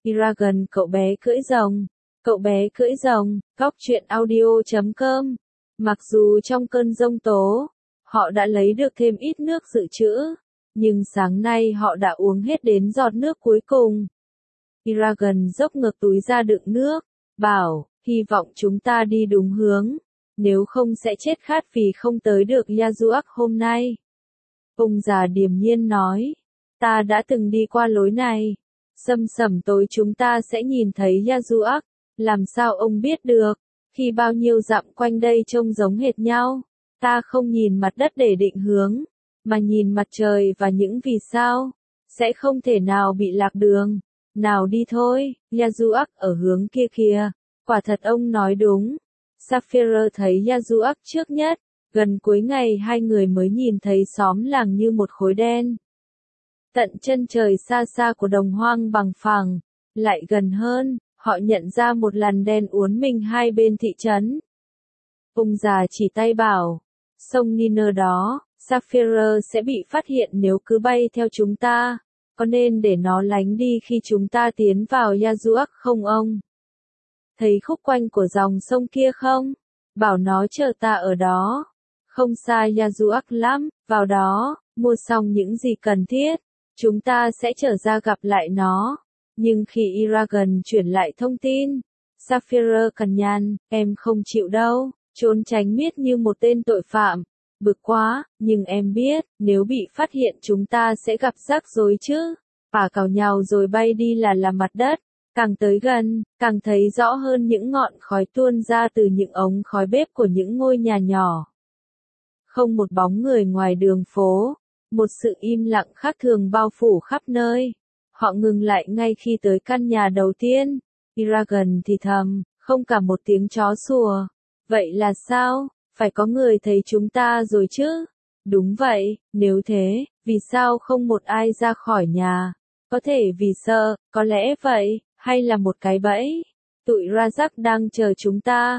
Dragon cậu bé cưỡi rồng. Cậu bé cưỡi rồng, góc truyện audio.com. Mặc dù trong cơn giông tố, họ đã lấy được thêm ít nước dự trữ, nhưng sáng nay họ đã uống hết đến giọt nước cuối cùng. Dragon dốc ngược túi ra đựng nước, bảo, hy vọng chúng ta đi đúng hướng, nếu không sẽ chết khát vì không tới được Yazuak hôm nay. Ông già điềm nhiên nói, ta đã từng đi qua lối này, sầm tối chúng ta sẽ nhìn thấy Yazuak, làm sao ông biết được, khi bao nhiêu dặm quanh đây trông giống hệt nhau, ta không nhìn mặt đất để định hướng, mà nhìn mặt trời và những vì sao, sẽ không thể nào bị lạc đường. Nào đi thôi, Yazuak ở hướng kia kìa, quả thật ông nói đúng. Sapphire thấy Yazuak trước nhất, gần cuối ngày hai người mới nhìn thấy xóm làng như một khối đen. Tận chân trời xa xa của đồng hoang bằng phẳng, lại gần hơn, họ nhận ra một làn đen uốn mình hai bên thị trấn. Ông già chỉ tay bảo, sông Niner đó, Sapphire sẽ bị phát hiện nếu cứ bay theo chúng ta, có nên để nó lánh đi khi chúng ta tiến vào Yazuak không ông? Thấy khúc quanh của dòng sông kia không? Bảo nó chờ ta ở đó. Không xa Yazuak lắm, vào đó, mua xong những gì cần thiết, chúng ta sẽ trở ra gặp lại nó. Nhưng khi Dragon chuyển lại thông tin, Sapphire cằn nhằn, em không chịu đâu, trốn tránh miết như một tên tội phạm. Bực quá, nhưng em biết, nếu bị phát hiện chúng ta sẽ gặp rắc rối chứ. Bà cào nhào rồi bay đi là mặt đất. Càng tới gần, càng thấy rõ hơn những ngọn khói tuôn ra từ những ống khói bếp của những ngôi nhà nhỏ. Không một bóng người ngoài đường phố, một sự im lặng khác thường bao phủ khắp nơi. Họ ngừng lại ngay khi tới căn nhà đầu tiên. Dragon thì thầm, không cả một tiếng chó sủa. Vậy là sao? Phải có người thấy chúng ta rồi chứ? Đúng vậy, nếu thế, vì sao không một ai ra khỏi nhà? Có thể vì sợ, có lẽ vậy, hay là một cái bẫy? Tụi Razak đang chờ chúng ta.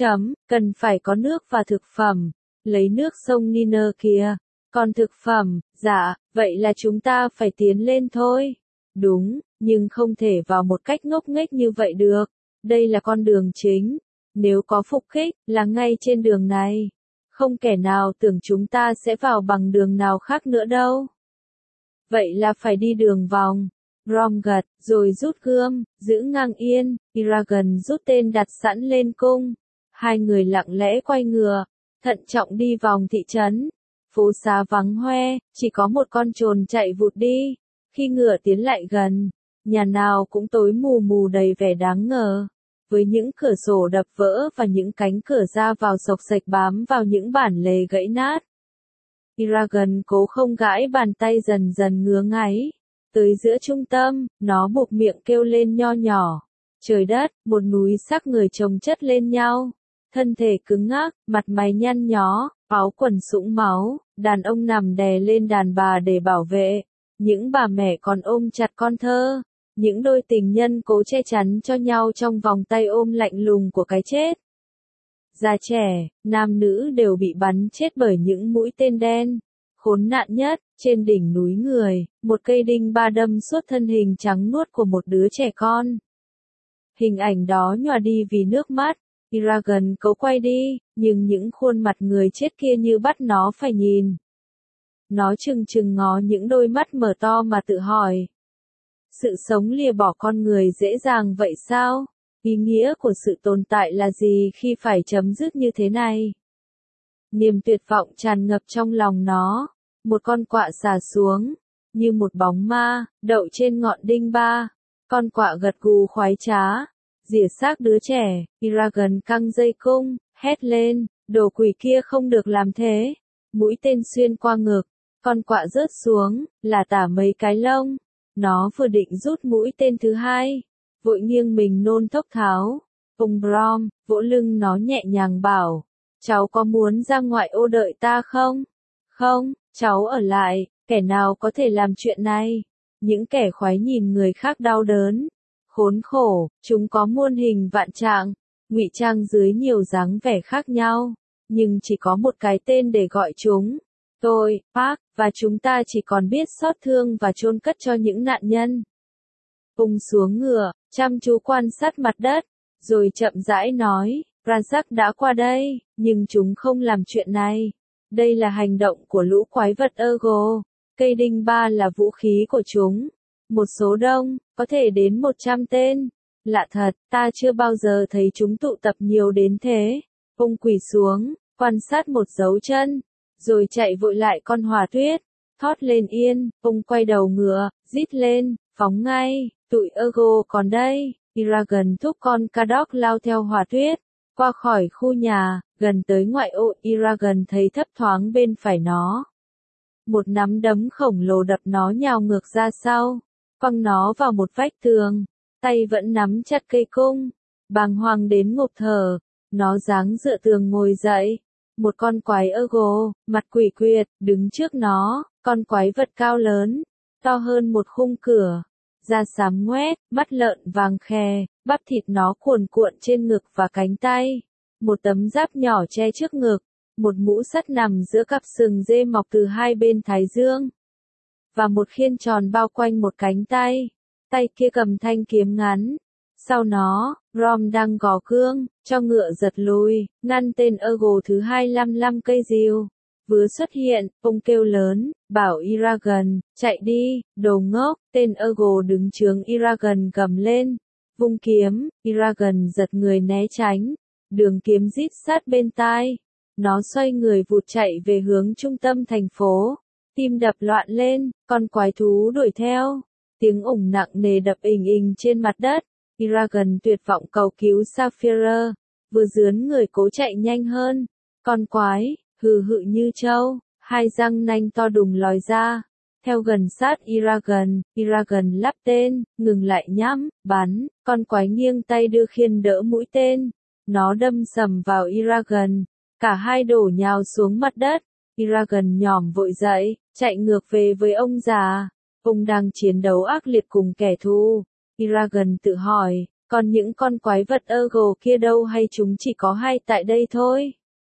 Cần phải có nước và thực phẩm. Lấy nước sông Niner kìa. Còn thực phẩm, dạ, vậy là chúng ta phải tiến lên thôi. Đúng, nhưng không thể vào một cách ngốc nghếch như vậy được. Đây là con đường chính. Nếu có phục kích, là ngay trên đường này. Không kẻ nào tưởng chúng ta sẽ vào bằng đường nào khác nữa đâu. Vậy là phải đi đường vòng. Rom gật, rồi rút gươm, giữ ngang yên. Dragon rút tên đặt sẵn lên cung. Hai người lặng lẽ quay ngựa, thận trọng đi vòng thị trấn. Phố xá vắng hoe, chỉ có một con trồn chạy vụt đi. Khi ngựa tiến lại gần, nhà nào cũng tối mù mù đầy vẻ đáng ngờ. Với những cửa sổ đập vỡ và những cánh cửa ra vào xộc xệch bám vào những bản lề gãy nát. Dragon cố không gãi bàn tay dần dần ngứa ngáy. Tới giữa trung tâm, nó buộc miệng kêu lên nho nhỏ. Trời đất, một núi xác người chồng chất lên nhau. Thân thể cứng ngắc, mặt mày nhăn nhó, áo quần sũng máu, đàn ông nằm đè lên đàn bà để bảo vệ. Những bà mẹ còn ôm chặt con thơ. Những đôi tình nhân cố che chắn cho nhau trong vòng tay ôm lạnh lùng của cái chết. Già trẻ, nam nữ đều bị bắn chết bởi những mũi tên đen. Khốn nạn nhất, trên đỉnh núi người, một cây đinh ba đâm suốt thân hình trắng nuốt của một đứa trẻ con. Hình ảnh đó nhòa đi vì nước mắt. Dragon cố quay đi, nhưng những khuôn mặt người chết kia như bắt nó phải nhìn. Nó chừng ngó những đôi mắt mở to mà tự hỏi. Sự sống lìa bỏ con người dễ dàng vậy sao? Ý nghĩa của sự tồn tại là gì khi phải chấm dứt như thế này? Niềm tuyệt vọng tràn ngập trong lòng nó. Một con quạ xà xuống, như một bóng ma, đậu trên ngọn đinh ba. Con quạ gật gù khoái trá, rỉa xác đứa trẻ. Dragon căng dây cung, hét lên, đồ quỷ kia không được làm thế. Mũi tên xuyên qua ngực, con quạ rớt xuống, là tả mấy cái lông. Nó vừa định rút mũi tên thứ hai, vội nghiêng mình nôn thốc tháo. Ông Brom, vỗ lưng nó nhẹ nhàng bảo, cháu có muốn ra ngoại ô đợi ta không? Không, cháu ở lại, kẻ nào có thể làm chuyện này? Những kẻ khoái nhìn người khác đau đớn, khốn khổ, chúng có muôn hình vạn trạng, ngụy trang dưới nhiều dáng vẻ khác nhau, nhưng chỉ có một cái tên để gọi chúng. Tôi, Park, và chúng ta chỉ còn biết xót thương và chôn cất cho những nạn nhân. Ung xuống ngựa, chăm chú quan sát mặt đất, rồi chậm rãi nói, Razak đã qua đây, nhưng chúng không làm chuyện này. Đây là hành động của lũ quái vật Ergo. Cây đinh ba là vũ khí của chúng. Một số đông, có thể đến 100 tên. Lạ thật, ta chưa bao giờ thấy chúng tụ tập nhiều đến thế. Ung quỳ xuống, quan sát một dấu chân, rồi chạy vội lại con hỏa tuyết. Thót lên yên, ung quay đầu ngựa, rít lên, phóng ngay, tụi Ergo còn đây. Eragon thúc con Kadok lao theo hỏa tuyết, qua khỏi khu nhà, gần tới ngoại ô. Eragon thấy thấp thoáng bên phải nó. Một nắm đấm khổng lồ đập nó nhào ngược ra sau, quăng nó vào một vách tường, tay vẫn nắm chặt cây cung, bàng hoàng đến ngộp thở. Nó giáng dựa tường ngồi dậy. Một con quái Ergo, mặt quỷ quyệt, đứng trước nó, con quái vật cao lớn, to hơn một khung cửa, da xám ngoét, mắt lợn vàng khè, bắp thịt nó cuồn cuộn trên ngực và cánh tay. Một tấm giáp nhỏ che trước ngực, một mũ sắt nằm giữa cặp sừng dê mọc từ hai bên thái dương, và một khiên tròn bao quanh một cánh tay. Tay kia cầm thanh kiếm ngắn. Sau nó, Rom đang gò cương, cho ngựa giật lùi, ngăn tên Ergo thứ 255 cây rìu. Vừa xuất hiện, ông kêu lớn, bảo Eragon, chạy đi, đồ ngốc. Tên Ergo đứng chướng Eragon gầm lên, vung kiếm. Eragon giật người né tránh, đường kiếm rít sát bên tai. Nó xoay người vụt chạy về hướng trung tâm thành phố, tim đập loạn lên, con quái thú đuổi theo. Tiếng ủng nặng nề đập ình ình trên mặt đất. Eragon tuyệt vọng cầu cứu Sapphire, vừa dướn người cố chạy nhanh hơn. Con quái, hừ hự như trâu, hai răng nanh to đùng lòi ra. Theo gần sát Eragon, Eragon lắp tên, ngừng lại nhắm, bắn. Con quái nghiêng tay đưa khiên đỡ mũi tên. Nó đâm sầm vào Eragon. Cả hai đổ nhào xuống mặt đất. Eragon nhỏm vội dậy, chạy ngược về với ông già. Ông đang chiến đấu ác liệt cùng kẻ thù. Eragon tự hỏi, còn những con quái vật Ergo kia đâu, hay chúng chỉ có hai tại đây thôi?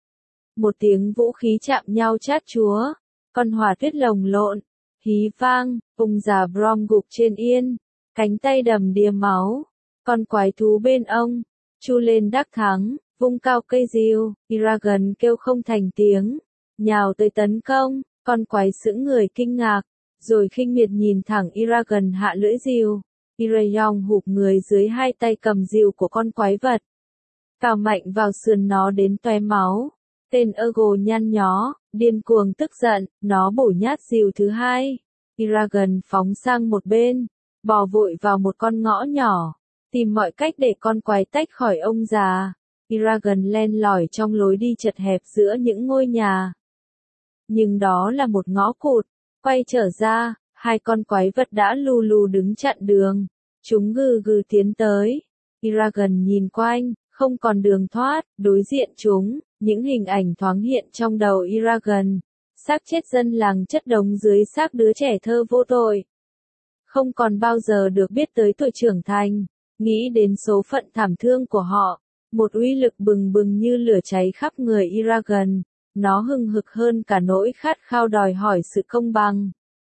Một tiếng vũ khí chạm nhau chát chúa, con hỏa tuyết lồng lộn, hí vang, ông già Brom gục trên yên, cánh tay đầm đìa máu. Con quái thú bên ông, chu lên đắc thắng, vung cao cây rìu. Eragon kêu không thành tiếng, nhào tới tấn công. Con quái sững người kinh ngạc, rồi khinh miệt nhìn thẳng Eragon hạ lưỡi rìu. Eragon hụp người dưới hai tay cầm rìu của con quái vật, cào mạnh vào sườn nó đến toe máu. Tên Ergo nhăn nhó, điên cuồng tức giận, nó bổ nhát rìu thứ hai. Eragon phóng sang một bên, bò vội vào một con ngõ nhỏ, tìm mọi cách để con quái tách khỏi ông già. Eragon len lỏi trong lối đi chật hẹp giữa những ngôi nhà. Nhưng đó là một ngõ cụt, quay trở ra, hai con quái vật đã lù lù đứng chặn đường. Chúng gừ gừ tiến tới. Eragon nhìn quanh, không còn đường thoát. Đối diện chúng, những hình ảnh thoáng hiện trong đầu Eragon. Xác chết dân làng chất đống dưới xác đứa trẻ thơ vô tội, không còn bao giờ được biết tới tuổi trưởng thành. Nghĩ đến số phận thảm thương của họ, một uy lực bừng bừng như lửa cháy khắp người Eragon. Nó hừng hực hơn cả nỗi khát khao đòi hỏi sự công bằng.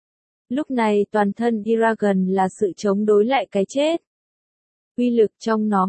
Lúc này toàn thân Eragon là sự chống đối lại cái chết. Uy lực trong nó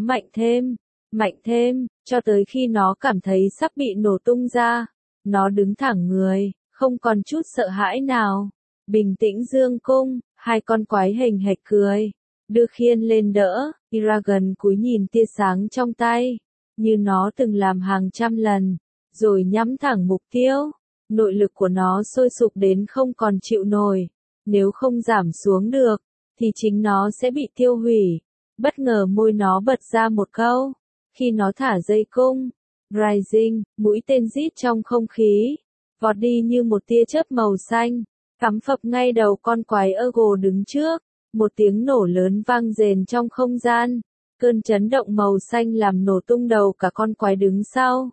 mạnh thêm, cho tới khi nó cảm thấy sắp bị nổ tung ra. Nó đứng thẳng người, không còn chút sợ hãi nào. Bình tĩnh dương cung, hai con quái hình hệt cười, đưa khiên lên đỡ. Eragon cúi nhìn tia sáng trong tay, như nó từng làm hàng trăm lần, rồi nhắm thẳng mục tiêu. Nội lực của nó sôi sục đến không còn chịu nổi. Nếu không giảm xuống được, thì chính nó sẽ bị tiêu hủy. Bất ngờ môi nó bật ra một câu. Khi nó thả dây cung, Rising, mũi tên rít trong không khí, vọt đi như một tia chớp màu xanh, cắm phập ngay đầu con quái Ergo đứng trước. Một tiếng nổ lớn vang rền trong không gian. Cơn chấn động màu xanh làm nổ tung đầu cả con quái đứng sau.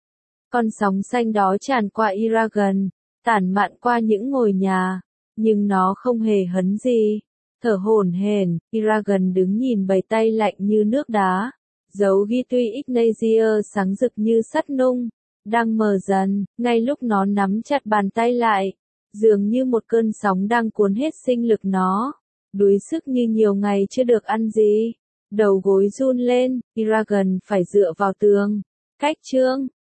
Con sóng xanh đó tràn qua Eragon, tản mạn qua những ngôi nhà, nhưng nó không hề hấn gì. Thở hổn hển, Eragon đứng nhìn bầy tay lạnh như nước đá. Dấu ghi tuy Ignatius sáng rực như sắt nung, đang mờ dần, ngay lúc nó nắm chặt bàn tay lại, dường như một cơn sóng đang cuốn hết sinh lực nó. đuối sức như nhiều ngày chưa được ăn gì. Đầu gối run lên, Eragon phải dựa vào tường. Cách Trương